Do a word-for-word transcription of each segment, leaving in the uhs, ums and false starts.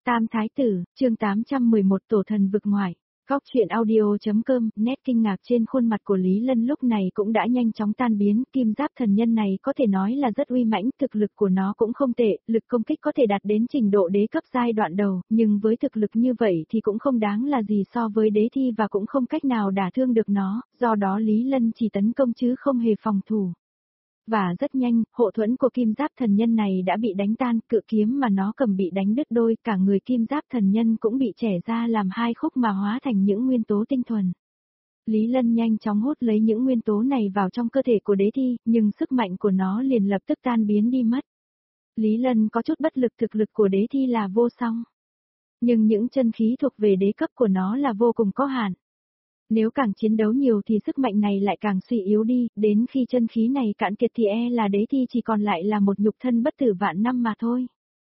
Tam Thái Tử, chương tám trăm mười một Tổ thần vực ngoại. Góc truyện audio.com, nét kinh ngạc trên khuôn mặt của Lý Lân lúc này cũng đã nhanh chóng tan biến, kim giáp thần nhân này có thể nói là rất uy mãnh, thực lực của nó cũng không tệ, lực công kích có thể đạt đến trình độ đế cấp giai đoạn đầu, nhưng với thực lực như vậy thì cũng không đáng là gì so với đế thi và cũng không cách nào đả thương được nó, do đó Lý Lân chỉ tấn công chứ không hề phòng thủ. Và rất nhanh, hộ thuẫn của kim giáp thần nhân này đã bị đánh tan, cự kiếm mà nó cầm bị đánh đứt đôi, cả người kim giáp thần nhân cũng bị chẻ ra làm hai khúc mà hóa thành những nguyên tố tinh thuần. Lý Lân nhanh chóng hút lấy những nguyên tố này vào trong cơ thể của đế thi, nhưng sức mạnh của nó liền lập tức tan biến đi mất. Lý Lân có chút bất lực, thực lực của đế thi là vô song. Nhưng những chân khí thuộc về đế cấp của nó là vô cùng có hạn. Nếu càng chiến đấu nhiều thì sức mạnh này lại càng suy yếu đi, đến khi chân khí này cạn kiệt thì e là đế thi chỉ còn lại là một nhục thân bất tử vạn năm mà thôi.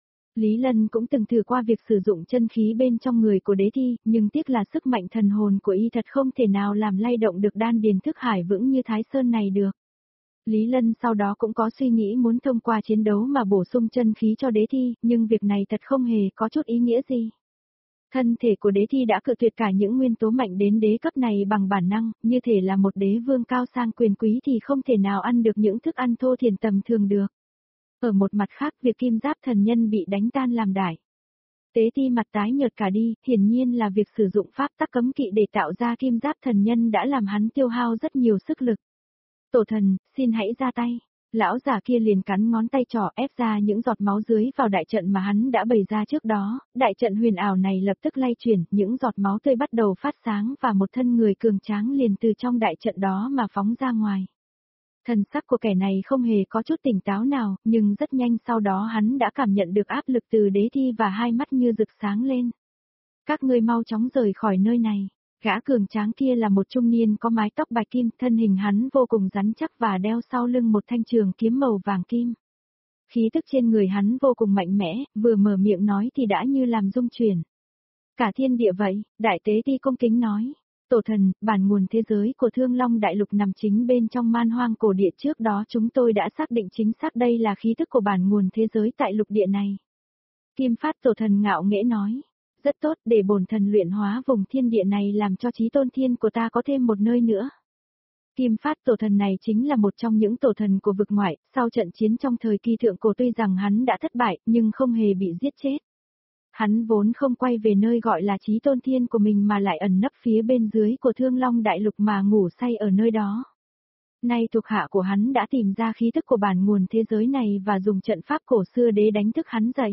Lý Lân cũng từng thử qua việc sử dụng chân khí bên trong người của đế thi, nhưng tiếc là sức mạnh thần hồn của y thật không thể nào làm lay động được đan điền thức hải vững như Thái Sơn này được. Lý Lân sau đó cũng có suy nghĩ muốn thông qua chiến đấu mà bổ sung chân khí cho đế thi, nhưng việc này thật không hề có chút ý nghĩa gì. Thân thể của đế thi đã cự tuyệt cả những nguyên tố mạnh đến đế cấp này bằng bản năng, như thể là một đế vương cao sang quyền quý thì không thể nào ăn được những thức ăn thô thiển tầm thường được. Ở một mặt khác, việc kim giáp thần nhân bị đánh tan làm đải. Tế thi mặt tái nhợt cả đi, hiển nhiên là việc sử dụng pháp tắc cấm kỵ để tạo ra kim giáp thần nhân đã làm hắn tiêu hao rất nhiều sức lực. Tổ thần, xin hãy ra tay. Lão già kia liền cắn ngón tay trỏ ép ra những giọt máu dưới vào đại trận mà hắn đã bày ra trước đó, đại trận huyền ảo này lập tức lay chuyển, những giọt máu tươi bắt đầu phát sáng và một thân người cường tráng liền từ trong đại trận đó mà phóng ra ngoài. Thần sắc của kẻ này không hề có chút tỉnh táo nào, nhưng rất nhanh sau đó hắn đã cảm nhận được áp lực từ đế thi và hai mắt như rực sáng lên. Các ngươi mau chóng rời khỏi nơi này. Gã cường tráng kia là một trung niên có mái tóc bạch kim, thân hình hắn vô cùng rắn chắc và đeo sau lưng một thanh trường kiếm màu vàng kim. Khí tức trên người hắn vô cùng mạnh mẽ, vừa mở miệng nói thì đã như làm rung chuyển. Cả thiên địa vậy, đại tế ti cung kính nói. Tổ thần, bản nguồn thế giới của Thương Long Đại Lục nằm chính bên trong man hoang cổ địa, trước đó chúng tôi đã xác định chính xác đây là khí tức của bản nguồn thế giới tại lục địa này. Kim Phát tổ thần ngạo nghễ nói. Rất tốt, để bổn thần luyện hóa vùng thiên địa này làm cho chí tôn thiên của ta có thêm một nơi nữa. Kim Phát tổ thần này chính là một trong những tổ thần của vực ngoại, sau trận chiến trong thời kỳ thượng cổ tuy rằng hắn đã thất bại, nhưng không hề bị giết chết. Hắn vốn không quay về nơi gọi là chí tôn thiên của mình mà lại ẩn nấp phía bên dưới của Thương Long Đại Lục mà ngủ say ở nơi đó. Nay thuộc hạ của hắn đã tìm ra khí tức của bản nguồn thế giới này và dùng trận pháp cổ xưa để đánh thức hắn dậy.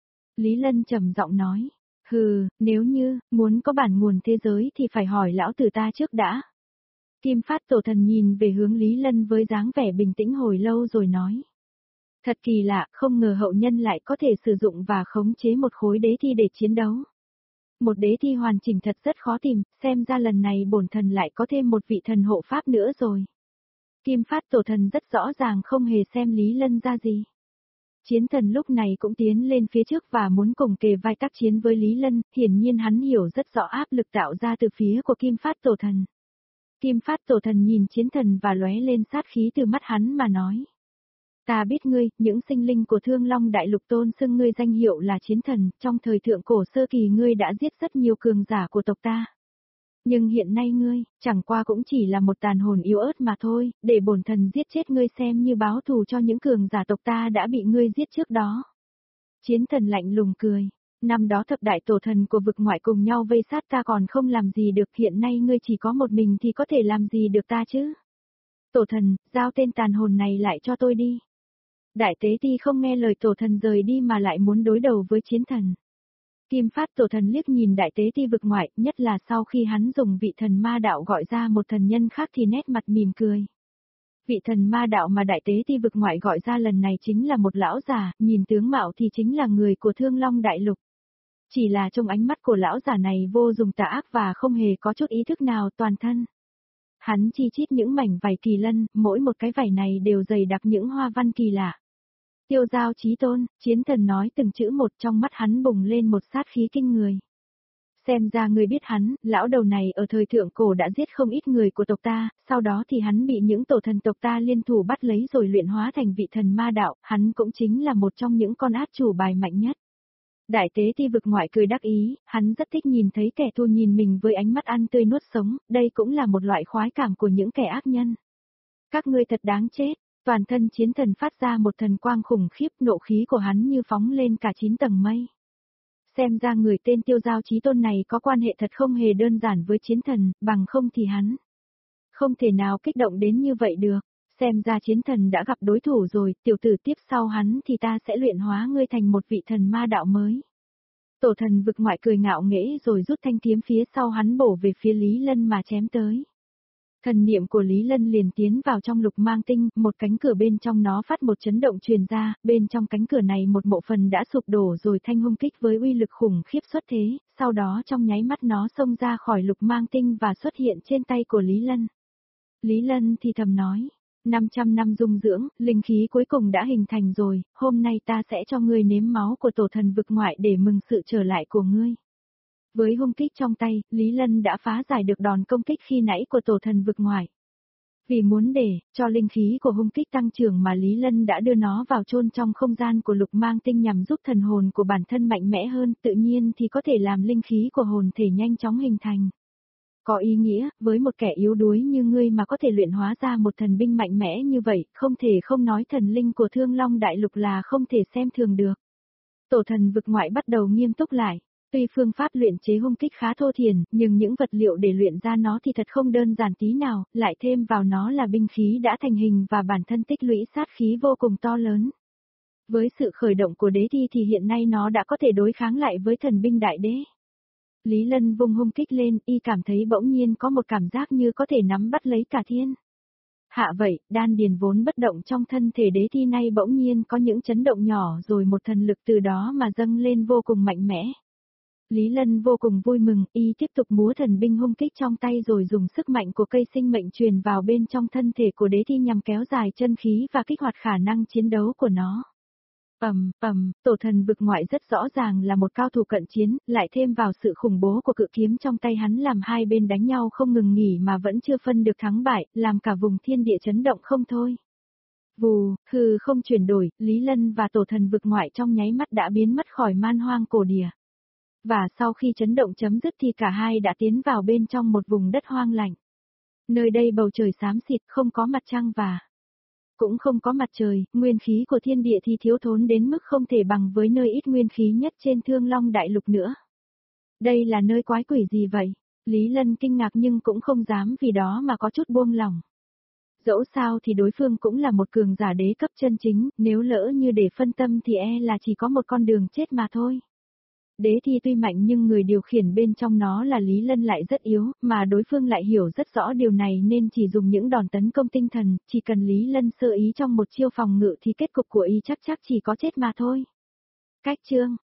Lý Lân trầm giọng nói. Hừ, nếu như, muốn có bản nguồn thế giới thì phải hỏi lão tử ta trước đã. Kim Phát tổ thần nhìn về hướng Lý Lân với dáng vẻ bình tĩnh hồi lâu rồi nói. Thật kỳ lạ, không ngờ hậu nhân lại có thể sử dụng và khống chế một khối đế thi để chiến đấu. Một đế thi hoàn chỉnh thật rất khó tìm, xem ra lần này bổn thần lại có thêm một vị thần hộ pháp nữa rồi. Kim Phát tổ thần rất rõ ràng không hề xem Lý Lân ra gì. Chiến thần lúc này cũng tiến lên phía trước và muốn cùng kề vai tác chiến với Lý Lân, hiển nhiên hắn hiểu rất rõ áp lực tạo ra từ phía của Kim Phát tổ thần. Kim Phát tổ thần nhìn chiến thần và lóe lên sát khí từ mắt hắn mà nói. Ta biết ngươi, những sinh linh của Thương Long Đại Lục tôn xưng ngươi danh hiệu là chiến thần, trong thời thượng cổ sơ kỳ ngươi đã giết rất nhiều cường giả của tộc ta. Nhưng hiện nay ngươi, chẳng qua cũng chỉ là một tàn hồn yếu ớt mà thôi, để bổn thần giết chết ngươi xem như báo thù cho những cường giả tộc ta đã bị ngươi giết trước đó. Chiến thần lạnh lùng cười, năm đó thập đại tổ thần của vực ngoại cùng nhau vây sát ta còn không làm gì được, hiện nay ngươi chỉ có một mình thì có thể làm gì được ta chứ? Tổ thần, giao tên tàn hồn này lại cho tôi đi. Đại tế ti không nghe lời tổ thần rời đi mà lại muốn đối đầu với chiến thần. Kim Phát tổ thần liếc nhìn đại tế ti vực ngoại, nhất là sau khi hắn dùng vị thần ma đạo gọi ra một thần nhân khác thì nét mặt mỉm cười. Vị thần ma đạo mà đại tế ti vực ngoại gọi ra lần này chính là một lão già, nhìn tướng mạo thì chính là người của Thương Long Đại Lục. Chỉ là trong ánh mắt của lão già này vô cùng tà ác và không hề có chút ý thức nào toàn thân. Hắn chi chít những mảnh vảy kỳ lân, mỗi một cái vảy này đều dày đặc những hoa văn kỳ lạ. Tiêu giao chí tôn, chiến thần nói từng chữ một, trong mắt hắn bùng lên một sát khí kinh người. Xem ra ngươi biết hắn, lão đầu này ở thời thượng cổ đã giết không ít người của tộc ta, sau đó thì hắn bị những tổ thần tộc ta liên thủ bắt lấy rồi luyện hóa thành vị thần ma đạo, hắn cũng chính là một trong những con át chủ bài mạnh nhất. Đại tế ti vực ngoại cười đắc ý, hắn rất thích nhìn thấy kẻ thù nhìn mình với ánh mắt ăn tươi nuốt sống, đây cũng là một loại khoái cảm của những kẻ ác nhân. Các ngươi thật đáng chết, toàn thân chiến thần phát ra một thần quang khủng khiếp, nộ khí của hắn như phóng lên cả chín tầng mây. Xem ra người tên Tiêu Giao Chí Tôn này có quan hệ thật không hề đơn giản với chiến thần, bằng không thì hắn không thể nào kích động đến như vậy được. Xem ra chiến thần đã gặp đối thủ rồi, tiểu tử tiếp sau hắn thì ta sẽ luyện hóa ngươi thành một vị thần ma đạo mới. Tổ thần vực ngoại cười ngạo nghễ rồi rút thanh kiếm phía sau hắn bổ về phía Lý Lân mà chém tới. Thần niệm của Lý Lân liền tiến vào trong lục mang tinh, một cánh cửa bên trong nó phát một chấn động truyền ra, bên trong cánh cửa này một bộ phần đã sụp đổ rồi thanh hung kích với uy lực khủng khiếp xuất thế, sau đó trong nháy mắt nó xông ra khỏi lục mang tinh và xuất hiện trên tay của Lý Lân. Lý Lân thì thầm nói, năm trăm năm dung dưỡng, linh khí cuối cùng đã hình thành rồi, hôm nay ta sẽ cho ngươi nếm máu của tổ thần vực ngoại để mừng sự trở lại của ngươi. Với hung kích trong tay, Lý Lân đã phá giải được đòn công kích khi nãy của tổ thần vực ngoại. Vì muốn để cho linh khí của hung kích tăng trưởng mà Lý Lân đã đưa nó vào chôn trong không gian của lục mang tinh nhằm giúp thần hồn của bản thân mạnh mẽ hơn, tự nhiên thì có thể làm linh khí của hồn thể nhanh chóng hình thành. Có ý nghĩa, với một kẻ yếu đuối như ngươi mà có thể luyện hóa ra một thần binh mạnh mẽ như vậy, không thể không nói thần linh của Thương Long Đại Lục là không thể xem thường được. Tổ thần vực ngoại bắt đầu nghiêm túc lại. Tuy phương pháp luyện chế hung kích khá thô thiển, nhưng những vật liệu để luyện ra nó thì thật không đơn giản tí nào, lại thêm vào nó là binh khí đã thành hình và bản thân tích lũy sát khí vô cùng to lớn. Với sự khởi động của đế thi thì hiện nay nó đã có thể đối kháng lại với thần binh đại đế. Lý Lân vung hung kích lên, y cảm thấy bỗng nhiên có một cảm giác như có thể nắm bắt lấy cả thiên hạ vậy, đan điền vốn bất động trong thân thể đế thi nay bỗng nhiên có những chấn động nhỏ rồi một thần lực từ đó mà dâng lên vô cùng mạnh mẽ. Lý Lân vô cùng vui mừng, y tiếp tục múa thần binh hung kích trong tay rồi dùng sức mạnh của cây sinh mệnh truyền vào bên trong thân thể của đế thi nhằm kéo dài chân khí và kích hoạt khả năng chiến đấu của nó. Ầm, ầm, tổ thần vực ngoại rất rõ ràng là một cao thủ cận chiến, lại thêm vào sự khủng bố của cự kiếm trong tay hắn làm hai bên đánh nhau không ngừng nghỉ mà vẫn chưa phân được thắng bại, làm cả vùng thiên địa chấn động không thôi. Vù, hư không chuyển đổi, Lý Lân và tổ thần vực ngoại trong nháy mắt đã biến mất khỏi man hoang cổ địa. Và sau khi chấn động chấm dứt thì cả hai đã tiến vào bên trong một vùng đất hoang lạnh. Nơi đây bầu trời xám xịt, không có mặt trăng và cũng không có mặt trời, nguyên khí của thiên địa thì thiếu thốn đến mức không thể bằng với nơi ít nguyên khí nhất trên Thương Long Đại Lục nữa. Đây là nơi quái quỷ gì vậy? Lý Lân kinh ngạc nhưng cũng không dám vì đó mà có chút buông lòng. Dẫu sao thì đối phương cũng là một cường giả đế cấp chân chính, nếu lỡ như để phân tâm thì e là chỉ có một con đường chết mà thôi. Đế thi tuy mạnh nhưng người điều khiển bên trong nó là Lý Lân lại rất yếu, mà đối phương lại hiểu rất rõ điều này nên chỉ dùng những đòn tấn công tinh thần, chỉ cần Lý Lân sơ ý trong một chiêu phòng ngự thì kết cục của y chắc chắc chỉ có chết mà thôi. Cách chương